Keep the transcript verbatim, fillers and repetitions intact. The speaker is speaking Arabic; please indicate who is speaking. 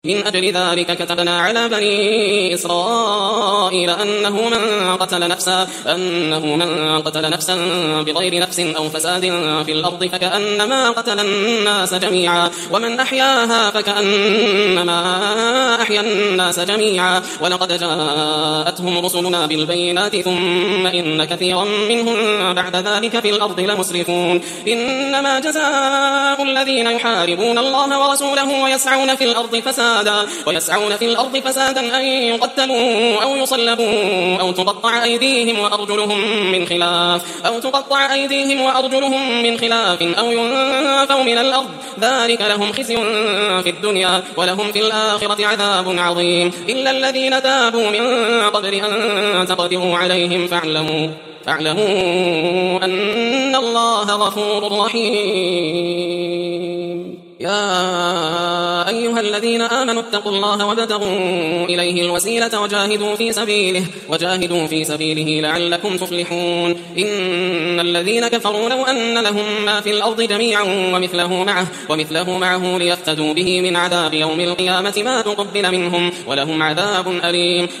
Speaker 1: من أجل ذلك كتبنا على بني إسرائيل أنه من قتل نفسا أنه من قتل نفسا بغير نفس أو فساد في الأرض فكأنما قتل الناس جميعا ومن أحياها فكأنما أحيا الناس جميعا ولقد جاءتهم رسلنا بالبينات ثم إن كثيرا منهم بعد ذلك في الأرض لمسرفون إنما جزاء الذين يحاربون الله ورسوله ويسعون في الأرض فسادا ويسعون في الأرض فسادا أن يقتلوا أو يصلبوا أو تقطع أيديهم وأرجلهم من خلاف أو تقطع أيديهم وأرجلهم من خلاف أو ينفوا من الأرض ذلك لهم خزي في الدنيا ولهم في الآخرة عذاب عظيم إلا الذين تابوا من قبل أن تقدروا عليهم فاعلموا فاعلموا أن الله غفور رحيم. يا أيها الذين آمنوا اتقوا الله وابتغوا إليه الوسيلة وجاهدوا في سبيله وجاهدوا في سبيله لعلكم تفلحون. إن الذين كفروا لو أن لهم ما في الأرض جميعا ومثله معه ومثله معه ليفتدوا به من عذاب يوم القيامة ما تقبل منهم ولهم عذاب أليم.